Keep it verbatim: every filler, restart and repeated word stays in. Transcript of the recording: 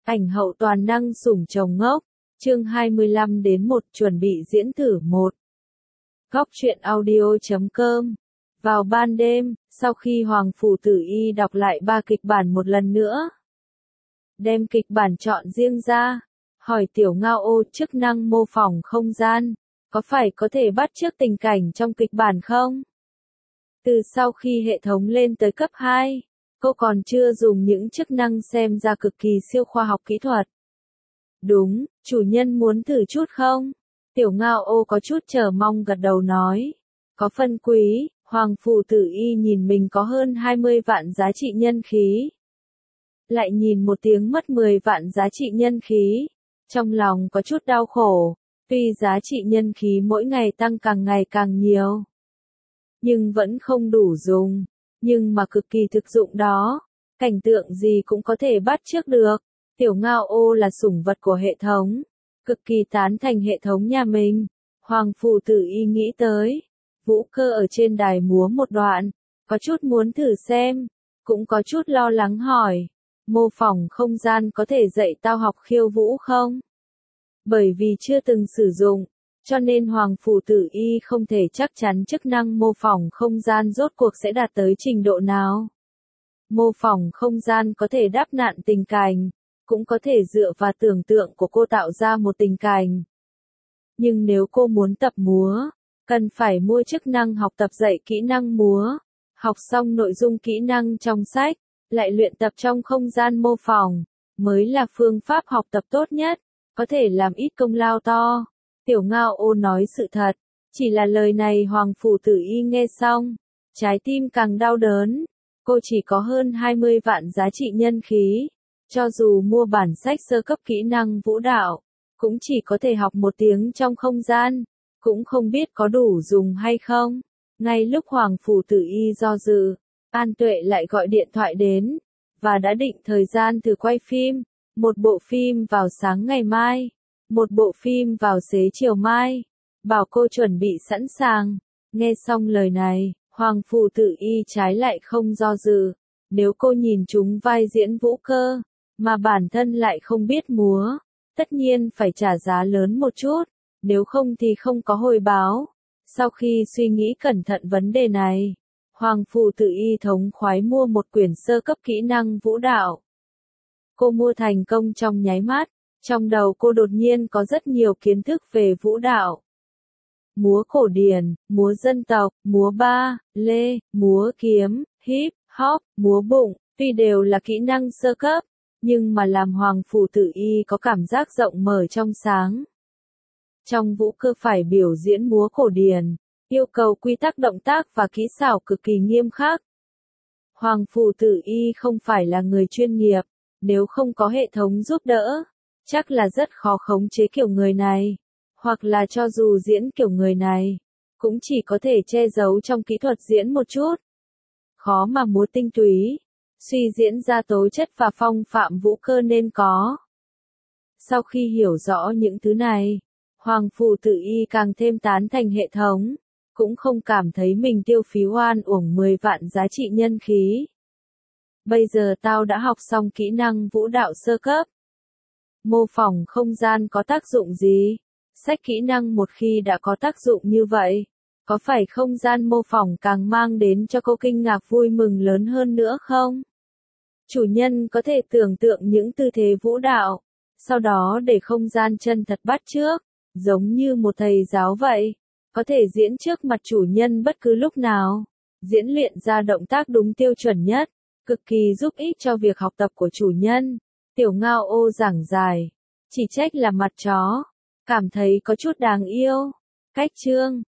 Ảnh hậu toàn năng sủng chồng ngốc, chương hai mươi lăm đến một chuẩn bị diễn thử một. Góc truyện audio chấm com. Vào ban đêm, sau khi Hoàng Phủ Tử Y đọc lại ba kịch bản một lần nữa, đem kịch bản chọn riêng ra, hỏi Tiểu Ngao Ô chức năng mô phỏng không gian, có phải có thể bắt chước tình cảnh trong kịch bản không? Từ sau khi hệ thống lên tới cấp hai, cô còn chưa dùng những chức năng xem ra cực kỳ siêu khoa học kỹ thuật. Đúng, chủ nhân muốn thử chút không? Tiểu Ngao Ô có chút chờ mong gật đầu nói. Có phân quý, Hoàng Phủ Tử Y nhìn mình có hơn hai mươi vạn giá trị nhân khí. Lại nhìn một tiếng mất mười vạn giá trị nhân khí. Trong lòng có chút đau khổ, tuy giá trị nhân khí mỗi ngày tăng càng ngày càng nhiều. Nhưng vẫn không đủ dùng, nhưng mà cực kỳ thực dụng đó. Cảnh tượng gì cũng có thể bắt chước được. Tiểu Ngao Ô là sủng vật của hệ thống, cực kỳ tán thành hệ thống nhà mình. Hoàng Phủ Tử Y nghĩ tới, Vũ Cơ ở trên đài múa một đoạn, có chút muốn thử xem, cũng có chút lo lắng hỏi, mô phỏng không gian có thể dạy tao học khiêu vũ không? Bởi vì chưa từng sử dụng, cho nên Hoàng Phủ Tử Y không thể chắc chắn chức năng mô phỏng không gian rốt cuộc sẽ đạt tới trình độ nào. Mô phỏng không gian có thể đáp nạn tình cảnh, cũng có thể dựa vào tưởng tượng của cô tạo ra một tình cảnh. Nhưng nếu cô muốn tập múa, cần phải mua chức năng học tập dạy kỹ năng múa, học xong nội dung kỹ năng trong sách, lại luyện tập trong không gian mô phỏng, mới là phương pháp học tập tốt nhất, có thể làm ít công lao to. Tiểu Ngao Ô nói sự thật, chỉ là lời này Hoàng Phủ Tử Y nghe xong, trái tim càng đau đớn. Cô chỉ có hơn hai mươi vạn giá trị nhân khí, cho dù mua bản sách sơ cấp kỹ năng vũ đạo, cũng chỉ có thể học một tiếng trong không gian, cũng không biết có đủ dùng hay không. Ngay lúc Hoàng Phủ Tử Y do dự, An Tuệ lại gọi điện thoại đến, và đã định thời gian thử quay phim, một bộ phim vào sáng ngày mai, một bộ phim vào xế chiều mai, bảo cô chuẩn bị sẵn sàng. Nghe xong lời này, Hoàng Phủ Tử Y trái lại không do dự, nếu cô nhìn chúng vai diễn Vũ Cơ, mà bản thân lại không biết múa, tất nhiên phải trả giá lớn một chút, nếu không thì không có hồi báo. Sau khi suy nghĩ cẩn thận vấn đề này, Hoàng Phủ Tử Y thống khoái mua một quyển sơ cấp kỹ năng vũ đạo. Cô mua thành công trong nháy mắt, trong đầu cô đột nhiên có rất nhiều kiến thức về vũ đạo. Múa cổ điển, múa dân tộc, múa ba, lê, múa kiếm, hip, hop, múa bụng, tuy đều là kỹ năng sơ cấp, nhưng mà làm Hoàng Phủ Tử Y có cảm giác rộng mở trong sáng. Trong vũ cơ phải biểu diễn múa cổ điển, yêu cầu quy tắc động tác và kỹ xảo cực kỳ nghiêm khắc. Hoàng Phủ Tử Y không phải là người chuyên nghiệp, nếu không có hệ thống giúp đỡ, chắc là rất khó khống chế kiểu người này. Hoặc là cho dù diễn kiểu người này, cũng chỉ có thể che giấu trong kỹ thuật diễn một chút. Khó mà múa tinh túy, suy diễn ra tố chất và phong phạm Vũ Cơ nên có. Sau khi hiểu rõ những thứ này, Hoàng Phủ Tử Y càng thêm tán thành hệ thống, cũng không cảm thấy mình tiêu phí oan uổng mười vạn giá trị nhân khí. Bây giờ tao đã học xong kỹ năng vũ đạo sơ cấp. Mô phỏng không gian có tác dụng gì? Sách kỹ năng một khi đã có tác dụng như vậy, có phải không gian mô phỏng càng mang đến cho cô kinh ngạc vui mừng lớn hơn nữa không? Chủ nhân có thể tưởng tượng những tư thế vũ đạo, sau đó để không gian chân thật bắt chước, giống như một thầy giáo vậy, có thể diễn trước mặt chủ nhân bất cứ lúc nào, diễn luyện ra động tác đúng tiêu chuẩn nhất, cực kỳ giúp ích cho việc học tập của chủ nhân. Tiểu Ngao Ô giảng giải, chỉ trách là mặt chó, cảm thấy có chút đáng yêu. Cách chương